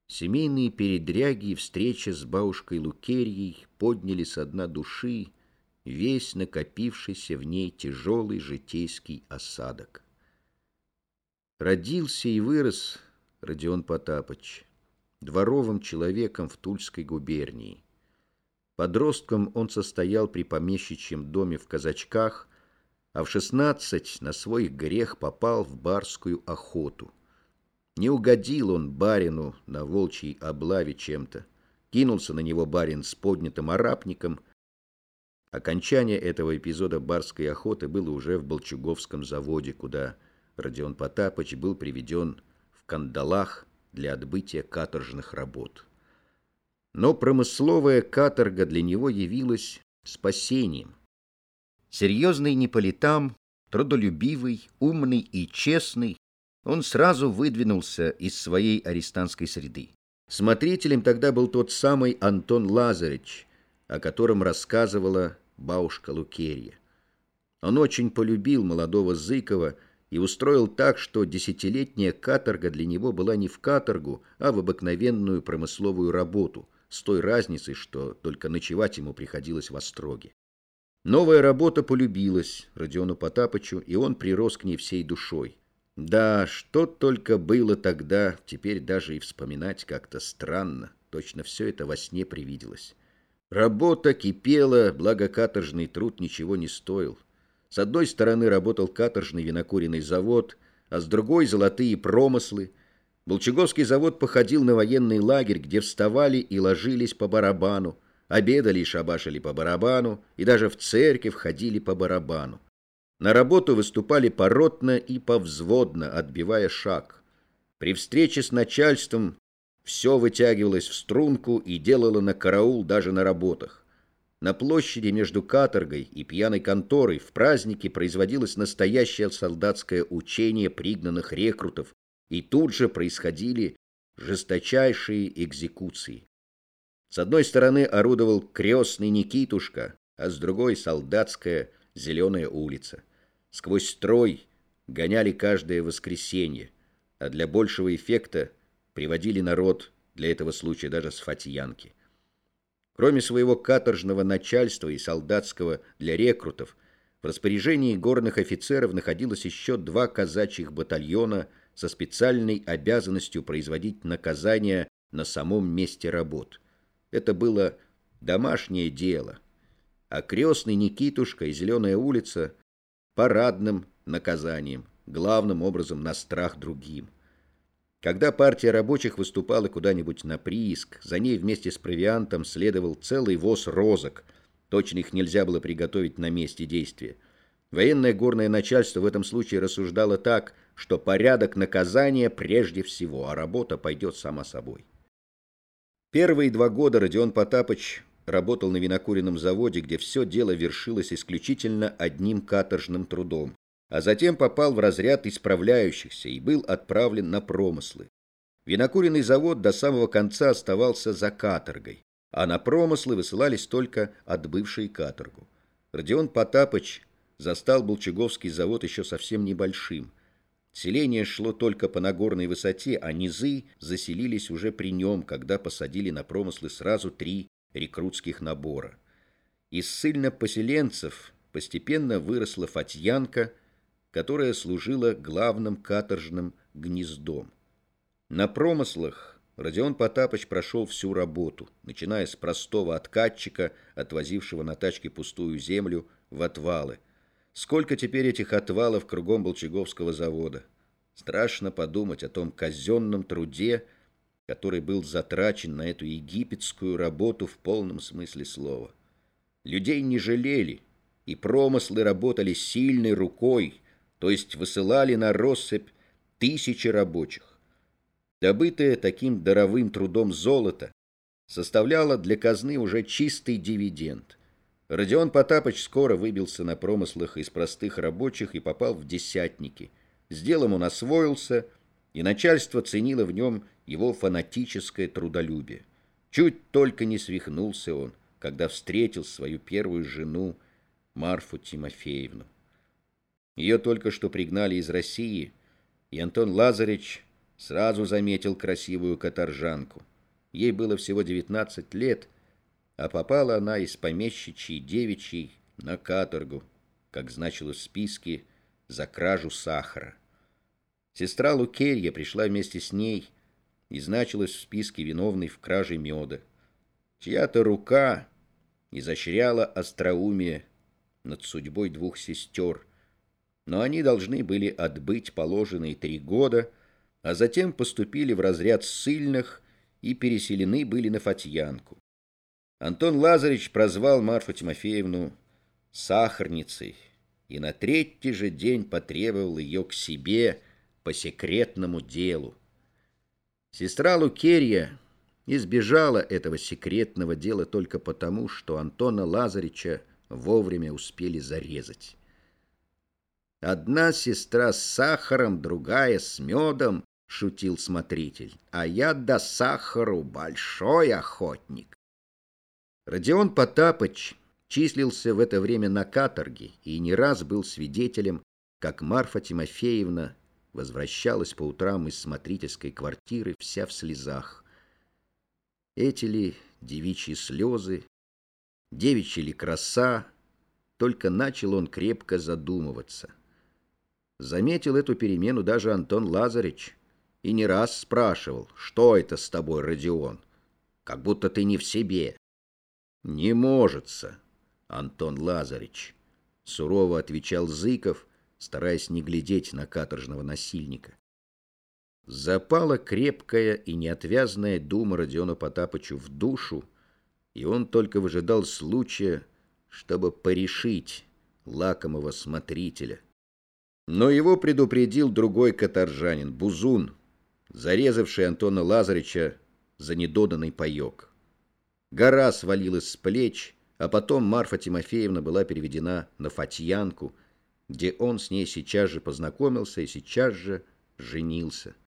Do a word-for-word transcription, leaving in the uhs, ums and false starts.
Семейные передряги и встреча с бабушкой Лукерьей подняли со дна души весь накопившийся в ней тяжелый житейский осадок. Родился и вырос Родион Потапыч дворовым человеком в Тульской губернии. Подростком он состоял при помещичьем доме в Казачках, а в шестнадцать на свой грех попал в барскую охоту. Не угодил он барину на волчьей облаве чем-то. Кинулся на него барин с поднятым арапником. Окончание этого эпизода барской охоты было уже в Болчуговском заводе, куда Родион Потапыч был приведен в кандалах для отбытия каторжных работ. Но промысловая каторга для него явилась спасением. Серьезный не по летам, трудолюбивый, умный и честный, он сразу выдвинулся из своей арестантской среды. Смотрителем тогда был тот самый Антон Лазаревич, о котором рассказывала бабушка Лукерья. Он очень полюбил молодого Зыкова и устроил так, что десятилетняя каторга для него была не в каторгу, а в обыкновенную промысловую работу, с той разницей, что только ночевать ему приходилось в остроге. Новая работа полюбилась Родиону Потапычу, и он прирос к ней всей душой. Да, что только было тогда, теперь даже и вспоминать как-то странно, точно все это во сне привиделось. Работа кипела, благо каторжный труд ничего не стоил. С одной стороны работал каторжный винокуренный завод, а с другой — золотые промыслы. Болчуговский завод походил на военный лагерь, где вставали и ложились по барабану, обедали и шабашили по барабану, и даже в церковь ходили по барабану. На работу выступали поротно и повзводно, отбивая шаг. При встрече с начальством все вытягивалось в струнку и делало на караул даже на работах. На площади между каторгой и пьяной конторой в праздники производилось настоящее солдатское учение пригнанных рекрутов, и тут же происходили жесточайшие экзекуции. С одной стороны орудовал крестный Никитушка, а с другой — солдатская Зеленая улица. Сквозь строй гоняли каждое воскресенье, а для большего эффекта приводили народ для этого случая даже с Фатьянки. Кроме своего каторжного начальства и солдатского для рекрутов, в распоряжении горных офицеров находилось еще два казачьих батальона со специальной обязанностью производить наказания на самом месте работ. Это было домашнее дело, а крестный Никитушка и Зеленая улица — парадным наказанием, главным образом на страх другим. Когда партия рабочих выступала куда-нибудь на прииск, за ней вместе с провиантом следовал целый воз розок. Точно их нельзя было приготовить на месте действия. Военное горное начальство в этом случае рассуждало так, что порядок наказания прежде всего, а работа пойдет сама собой. Первые два года Родион Потапыч работал на винокуренном заводе, где все дело вершилось исключительно одним каторжным трудом, а затем попал в разряд исправляющихся и был отправлен на промыслы. Винокуренный завод до самого конца оставался за каторгой, а на промыслы высылались только отбывшие каторгу. Родион Потапыч застал Болчуговский завод еще совсем небольшим. Селение шло только по Нагорной высоте, а низы заселились уже при нем, когда посадили на промыслы сразу три рекрутских набора. Из ссыльно-поселенцев постепенно выросла Фатьянка, которая служила главным каторжным гнездом. На промыслах Родион Потапыч прошел всю работу, начиная с простого откатчика, отвозившего на тачке пустую землю, в отвалы. Сколько теперь этих отвалов кругом Болчуговского завода! Страшно подумать о том казенном труде, который был затрачен на эту египетскую работу в полном смысле слова. Людей не жалели, и промыслы работали сильной рукой, то есть высылали на россыпь тысячи рабочих. Добытое таким даровым трудом золото составляло для казны уже чистый дивиденд. Родион Потапыч скоро выбился на промыслах из простых рабочих и попал в десятники. С делом он освоился, и начальство ценило в нем его фанатическое трудолюбие. Чуть только не свихнулся он, когда встретил свою первую жену, Марфу Тимофеевну. Ее только что пригнали из России, и Антон Лазаревич Сразу заметил красивую каторжанку. Ей было всего девятнадцать лет, а попала она из помещичьей девичьей на каторгу, как значилось в списке, за кражу сахара. Сестра Лукерья пришла вместе с ней и значилась в списке виновной в краже меда. Чья-то рука изощряла остроумие над судьбой двух сестер, но они должны были отбыть положенные три года, а затем поступили в разряд ссыльных и переселены были на Фатьянку. Антон Лазаревич прозвал Марфу Тимофеевну сахарницей и на третий же день потребовал ее к себе по секретному делу. Сестра Лукерья избежала этого секретного дела только потому, что Антона Лазаревича вовремя успели зарезать. «Одна сестра с сахаром, другая с медом», — шутил смотритель, «а я до сахару большой охотник». Родион Потапыч числился в это время на каторге и не раз был свидетелем, как Марфа Тимофеевна возвращалась по утрам из смотрительской квартиры вся в слезах. Эти ли девичьи слезы, девичья ли краса, только начал он крепко задумываться. Заметил эту перемену даже Антон Лазаревич и не раз спрашивал: «Что это с тобой, Родион? Как будто ты не в себе». «Не можется, Антон Лазаревич», — сурово отвечал Зыков, стараясь не глядеть на каторжного насильника. Запала крепкая и неотвязная дума Родиону Потапычу в душу, и он только выжидал случая, чтобы порешить лакомого смотрителя. Но его предупредил другой каторжанин, Бузун, зарезавший Антона Лазаревича за недоданный паек. Гора свалилась с плеч, а потом Марфа Тимофеевна была переведена на Фатьянку, где он с ней сейчас же познакомился и сейчас же женился.